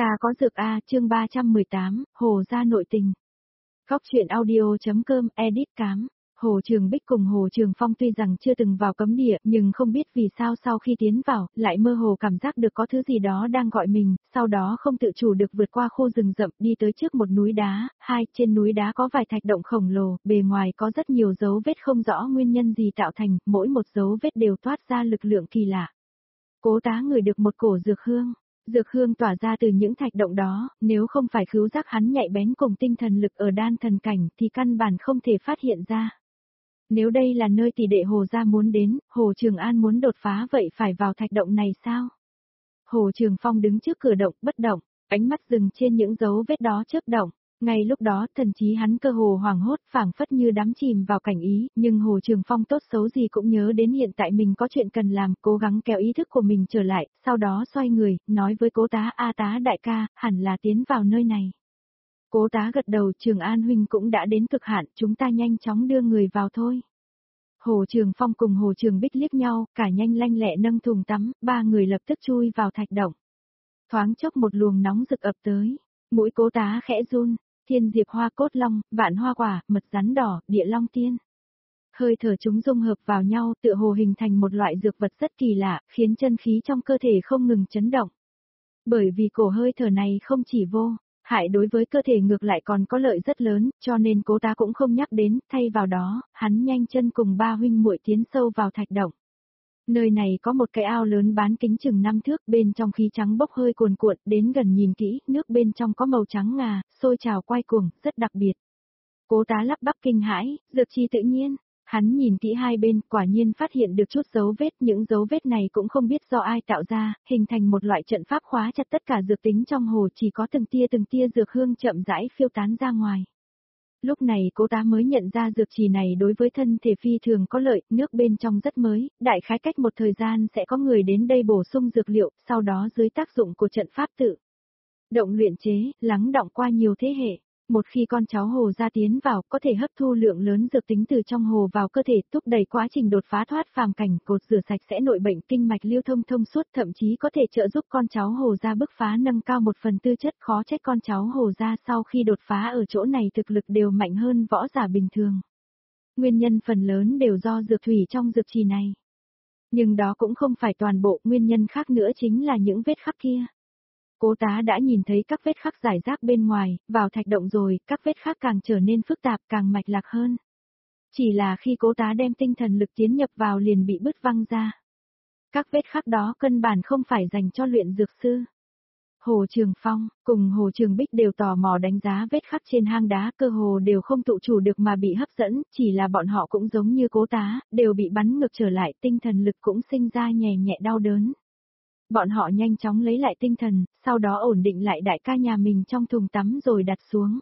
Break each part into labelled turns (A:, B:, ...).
A: Ta có dược A, chương 318, Hồ gia nội tình. Góc truyện audio.com, edit cám. Hồ Trường Bích cùng Hồ Trường Phong tuy rằng chưa từng vào cấm địa, nhưng không biết vì sao sau khi tiến vào, lại mơ hồ cảm giác được có thứ gì đó đang gọi mình, sau đó không tự chủ được vượt qua khu rừng rậm đi tới trước một núi đá, trên núi đá có vài thạch động khổng lồ, bề ngoài có rất nhiều dấu vết không rõ nguyên nhân gì tạo thành, mỗi một dấu vết đều toát ra lực lượng kỳ lạ. Cố Tá ngửi được một cổ dược hương. Dược hương tỏa ra từ những thạch động đó, nếu không phải khứu giác hắn nhạy bén cùng tinh thần lực ở đan thần cảnh thì căn bản không thể phát hiện ra. Nếu đây là nơi tỷ đệ Hồ gia muốn đến, Hồ Trường An muốn đột phá vậy phải vào thạch động này sao? Hồ Trường Phong đứng trước cửa động, bất động, ánh mắt dừng trên những dấu vết đó chớp động. Ngay lúc đó thần trí hắn cơ hồ hoảng hốt phảng phất như đắm chìm vào cảnh ý, nhưng Hồ Trường Phong tốt xấu gì cũng nhớ đến hiện tại mình có chuyện cần làm, cố gắng kéo ý thức của mình trở lại, sau đó xoay người, nói với Cố Tá: A Tá đại ca, hẳn là tiến vào nơi này. Cố Tá gật đầu: Trường An huynh cũng đã đến cực hạn, chúng ta nhanh chóng đưa người vào thôi. Hồ Trường Phong cùng Hồ Trường Bích liếc nhau, cả nhanh lanh lẹ nâng thùng tắm, ba người lập tức chui vào thạch động. Thoáng chốc một luồng nóng rực ập tới, mũi Cố Tá khẽ run. Thiên diệp hoa cốt long, vạn hoa quả, mật rắn đỏ, địa long tiên. Hơi thở chúng dung hợp vào nhau tựa hồ hình thành một loại dược vật rất kỳ lạ, khiến chân khí trong cơ thể không ngừng chấn động. Bởi vì cổ hơi thở này không chỉ vô hại đối với cơ thể ngược lại còn có lợi rất lớn, cho nên Cố Tá cũng không nhắc đến, thay vào đó, hắn nhanh chân cùng ba huynh muội tiến sâu vào thạch động. Nơi này có một cái ao lớn bán kính chừng 5 thước, bên trong khí trắng bốc hơi cuồn cuộn, đến gần nhìn kỹ, nước bên trong có màu trắng ngà, sôi trào quay cuồng, rất đặc biệt. Cố Tá lắp bắp kinh hãi, dược chi tự nhiên. Hắn nhìn kỹ hai bên, quả nhiên phát hiện được chút dấu vết, những dấu vết này cũng không biết do ai tạo ra, hình thành một loại trận pháp khóa chặt tất cả dược tính trong hồ, chỉ có từng tia dược hương chậm rãi phiêu tán ra ngoài. Lúc này Cố Tá mới nhận ra dược trì này đối với thân thể phi thường có lợi, nước bên trong rất mới, đại khái cách một thời gian sẽ có người đến đây bổ sung dược liệu, sau đó dưới tác dụng của trận pháp tự động luyện chế, lắng đọng qua nhiều thế hệ. Một khi con cháu Hồ gia tiến vào, có thể hấp thu lượng lớn dược tính từ trong hồ vào cơ thể, thúc đẩy quá trình đột phá thoát phàm cảnh, cột rửa sạch sẽ nội bệnh, kinh mạch lưu thông thông suốt, thậm chí có thể trợ giúp con cháu Hồ gia bứt phá nâng cao một phần tư chất, khó trách con cháu Hồ gia sau khi đột phá ở chỗ này thực lực đều mạnh hơn võ giả bình thường. Nguyên nhân phần lớn đều do dược thủy trong dược trì này. Nhưng đó cũng không phải toàn bộ, nguyên nhân khác nữa chính là những vết khắc kia. Cố Tá đã nhìn thấy các vết khắc rải rác bên ngoài, vào thạch động rồi, các vết khắc càng trở nên phức tạp, càng mạch lạc hơn. Chỉ là khi Cố Tá đem tinh thần lực tiến nhập vào liền bị bứt văng ra. Các vết khắc đó căn bản không phải dành cho luyện dược sư. Hồ Trường Phong, cùng Hồ Trường Bích đều tò mò đánh giá vết khắc trên hang đá, cơ hồ đều không tự chủ được mà bị hấp dẫn, chỉ là bọn họ cũng giống như Cố Tá, đều bị bắn ngược trở lại, tinh thần lực cũng sinh ra nhẹ nhẹ đau đớn. Bọn họ nhanh chóng lấy lại tinh thần, sau đó ổn định lại đại ca nhà mình trong thùng tắm rồi đặt xuống.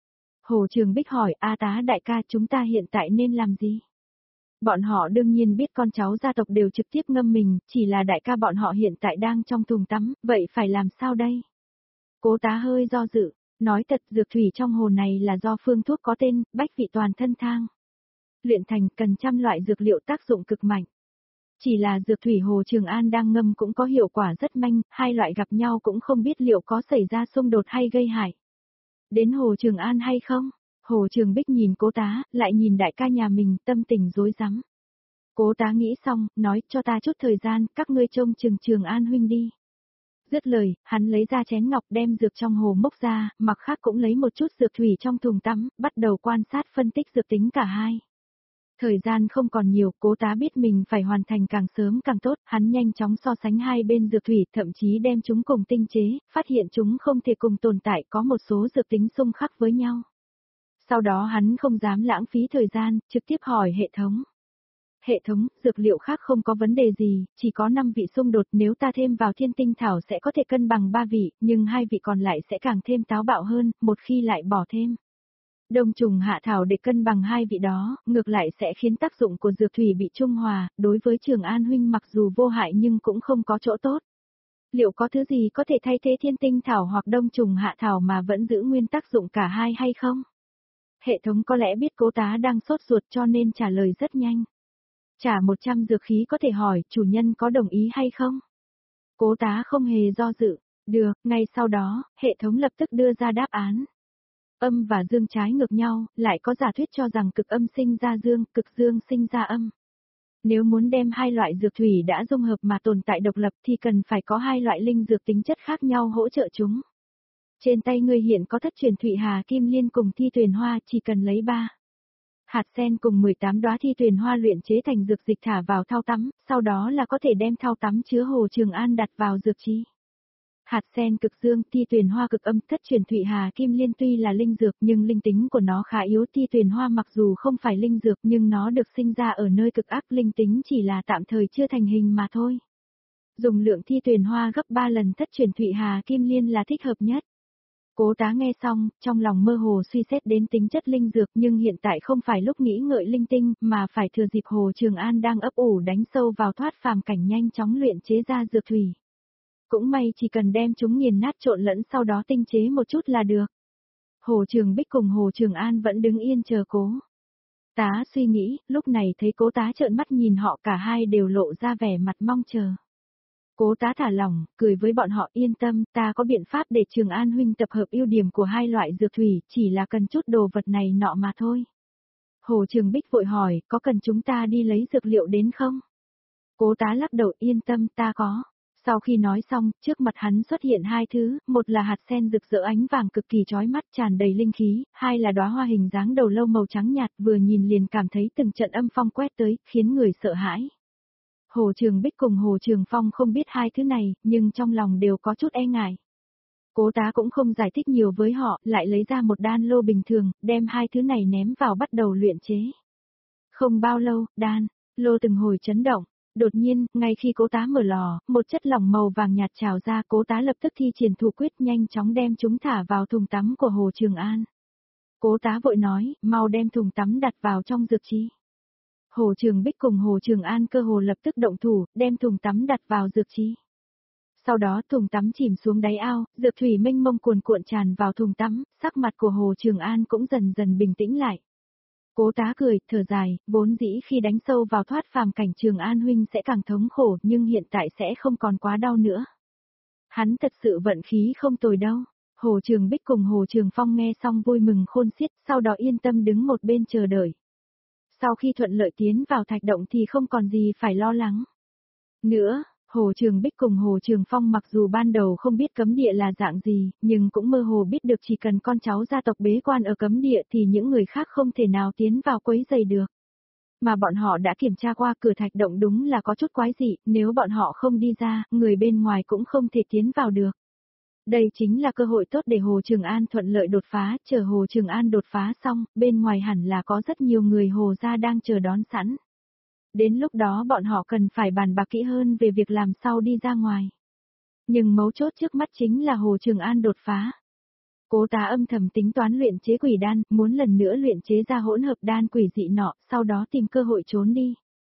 A: Hồ Trường Bích hỏi: A Tá đại ca, chúng ta hiện tại nên làm gì? Bọn họ đương nhiên biết con cháu gia tộc đều trực tiếp ngâm mình, chỉ là đại ca bọn họ hiện tại đang trong thùng tắm, vậy phải làm sao đây? Cố Tá hơi do dự, nói thật, dược thủy trong hồ này là do phương thuốc có tên, bách vị toàn thân thang. Luyện thành cần trăm loại dược liệu tác dụng cực mạnh. Chỉ là dược thủy Hồ Trường An đang ngâm cũng có hiệu quả rất manh, hai loại gặp nhau cũng không biết liệu có xảy ra xung đột hay gây hại đến Hồ Trường An hay không. Hồ Trường Bích nhìn Cố Tá, lại nhìn đại ca nhà mình, tâm tình rối rắm. Cố Tá nghĩ xong, nói: cho ta chút thời gian, các ngươi trông chừng Trường An huynh đi. Dứt lời, hắn lấy ra chén ngọc đem dược trong hồ mốc ra, mặt khác cũng lấy một chút dược thủy trong thùng tắm, bắt đầu quan sát phân tích dược tính cả hai. Thời gian không còn nhiều, Cố Tá biết mình phải hoàn thành càng sớm càng tốt, hắn nhanh chóng so sánh hai bên dược thủy, thậm chí đem chúng cùng tinh chế, phát hiện chúng không thể cùng tồn tại, có một số dược tính xung khắc với nhau. Sau đó hắn không dám lãng phí thời gian, trực tiếp hỏi hệ thống. Hệ thống, dược liệu khác không có vấn đề gì, chỉ có 5 vị xung đột, nếu ta thêm vào thiên tinh thảo sẽ có thể cân bằng 3 vị, nhưng 2 vị còn lại sẽ càng thêm táo bạo hơn, một khi lại bỏ thêm đông trùng hạ thảo để cân bằng 2 vị đó, ngược lại sẽ khiến tác dụng của dược thủy bị trung hòa, đối với Trường An huynh mặc dù vô hại nhưng cũng không có chỗ tốt. Liệu có thứ gì có thể thay thế thiên tinh thảo hoặc đông trùng hạ thảo mà vẫn giữ nguyên tác dụng cả hai hay không? Hệ thống có lẽ biết Cố Tá đang sốt ruột cho nên trả lời rất nhanh. Trả 100 dược khí có thể hỏi, chủ nhân có đồng ý hay không? Cố Tá không hề do dự, Được, ngay sau đó, hệ thống lập tức đưa ra đáp án. Âm và dương trái ngược nhau, lại có giả thuyết cho rằng cực âm sinh ra dương, cực dương sinh ra âm. Nếu muốn đem hai loại dược thủy đã dung hợp mà tồn tại độc lập thì cần phải có hai loại linh dược tính chất khác nhau hỗ trợ chúng. Trên tay ngươi hiện có thất truyền thụy hà kim liên cùng thi tuyền hoa, chỉ cần lấy 3 hạt sen cùng 18 đóa thi tuyền hoa luyện chế thành dược dịch thả vào thau tắm, sau đó là có thể đem thau tắm chứa Hồ Trường An đặt vào dược trí. Hạt sen cực dương, thi tuyền hoa cực âm, thất truyền thụy hà kim liên tuy là linh dược nhưng linh tính của nó khá yếu. Thi tuyền hoa mặc dù không phải linh dược nhưng nó được sinh ra ở nơi cực ác, linh tính chỉ là tạm thời chưa thành hình mà thôi. Dùng lượng thi tuyền hoa gấp 3 lần thất truyền thụy hà kim liên là thích hợp nhất. Cố Tá nghe xong, trong lòng mơ hồ suy xét đến tính chất linh dược, nhưng hiện tại không phải lúc nghĩ ngợi linh tinh, mà phải thừa dịp Hồ Trường An đang ấp ủ đánh sâu vào thoát phàm cảnh nhanh chóng luyện chế ra dược thủy. Cũng may chỉ cần đem chúng nghiền nát trộn lẫn sau đó tinh chế một chút là được. Hồ Trường Bích cùng Hồ Trường An vẫn đứng yên chờ Cố Tá suy nghĩ, lúc này thấy Cố Tá trợn mắt nhìn họ, cả hai đều lộ ra vẻ mặt mong chờ. Cố Tá thả lỏng, cười với bọn họ, yên tâm, ta có biện pháp để Trường An huynh tập hợp ưu điểm của hai loại dược thủy, chỉ là cần chút đồ vật này nọ mà thôi. Hồ Trường Bích vội hỏi, có cần chúng ta đi lấy dược liệu đến không? Cố Tá lắc đầu, yên tâm, ta có. Sau khi nói xong, trước mặt hắn xuất hiện hai thứ, một là hạt sen rực rỡ ánh vàng cực kỳ chói mắt tràn đầy linh khí, hai là đóa hoa hình dáng đầu lâu màu trắng nhạt, vừa nhìn liền cảm thấy từng trận âm phong quét tới, khiến người sợ hãi. Hồ Trường Bích cùng Hồ Trường Phong không biết hai thứ này, nhưng trong lòng đều có chút e ngại. Cố Tá cũng không giải thích nhiều với họ, lại lấy ra một đan lô bình thường, đem hai thứ này ném vào bắt đầu luyện chế. Không bao lâu, đan lô từng hồi chấn động. Đột nhiên, ngay khi Cố Tá mở lò, một chất lỏng màu vàng nhạt trào ra, Cố Tá lập tức thi triển thủ quyết nhanh chóng đem chúng thả vào thùng tắm của Hồ Trường An. Cố Tá vội nói, mau đem thùng tắm đặt vào trong dược trí. Hồ Trường Bích cùng Hồ Trường An cơ hồ lập tức động thủ, đem thùng tắm đặt vào dược trí. Sau đó thùng tắm chìm xuống đáy ao, dược thủy mênh mông cuồn cuộn tràn vào thùng tắm, sắc mặt của Hồ Trường An cũng dần dần bình tĩnh lại. Cố Tá cười, thở dài, vốn dĩ khi đánh sâu vào thoát phàm cảnh Trường An huynh sẽ càng thống khổ, nhưng hiện tại sẽ không còn quá đau nữa. Hắn thật sự vận khí không tồi đâu. Hồ Trường Bích cùng Hồ Trường Phong nghe xong vui mừng khôn xiết, sau đó yên tâm đứng một bên chờ đợi. Sau khi thuận lợi tiến vào thạch động thì không còn gì phải lo lắng nữa. Hồ Trường Bích cùng Hồ Trường Phong mặc dù ban đầu không biết cấm địa là dạng gì, nhưng cũng mơ hồ biết được chỉ cần con cháu gia tộc bế quan ở cấm địa thì những người khác không thể nào tiến vào quấy rầy được. Mà bọn họ đã kiểm tra qua cửa thạch động đúng là có chút quái dị, nếu bọn họ không đi ra, người bên ngoài cũng không thể tiến vào được. Đây chính là cơ hội tốt để Hồ Trường An thuận lợi đột phá, chờ Hồ Trường An đột phá xong, bên ngoài hẳn là có rất nhiều người Hồ gia đang chờ đón sẵn. Đến lúc đó bọn họ cần phải bàn bạc kỹ hơn về việc làm sao đi ra ngoài. Nhưng mấu chốt trước mắt chính là Hồ Trường An đột phá. Cố Tá âm thầm tính toán luyện chế quỷ đan, muốn lần nữa luyện chế ra hỗn hợp đan quỷ dị nọ, sau đó tìm cơ hội trốn đi.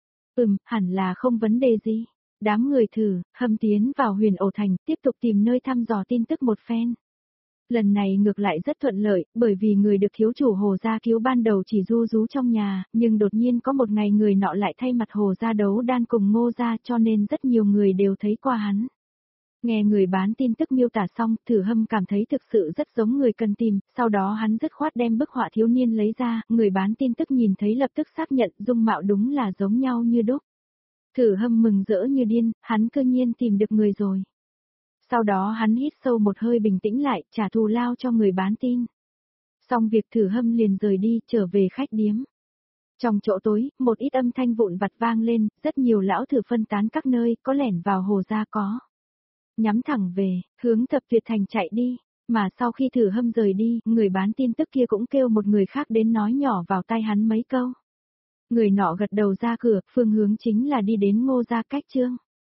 A: Hẳn là không vấn đề gì. Đám người thử, hâm tiến vào Huyền Ổ Thành, tiếp tục tìm nơi thăm dò tin tức một phen. Lần này ngược lại rất thuận lợi, bởi vì người được thiếu chủ Hồ gia cứu ban đầu chỉ ru rú trong nhà, nhưng đột nhiên có một ngày người nọ lại thay mặt Hồ gia đấu đan cùng Ngô gia, cho nên rất nhiều người đều thấy qua hắn. Nghe người bán tin tức miêu tả xong, Thử Hâm cảm thấy thực sự rất giống người cần tìm, sau đó hắn dứt khoát đem bức họa thiếu niên lấy ra, người bán tin tức nhìn thấy lập tức xác nhận dung mạo đúng là giống nhau như đúc. Thử Hâm mừng rỡ như điên, hắn cơ nhiên tìm được người rồi. Sau đó hắn hít sâu một hơi bình tĩnh lại, trả thù lao cho người bán tin. Xong việc Thử Hâm liền rời đi, trở về khách điếm. Trong chỗ tối, một ít âm thanh vụn vặt vang lên, rất nhiều lão thử phân tán các nơi, có lẻn vào Hồ gia có. Nhắm thẳng về, hướng Thập Tuyệt Thành chạy đi, mà sau khi Thử Hâm rời đi, người bán tin tức kia cũng kêu một người khác đến nói nhỏ vào tai hắn mấy câu. Người nọ gật đầu ra cửa, phương hướng chính là đi đến Ngô gia Cách Trương.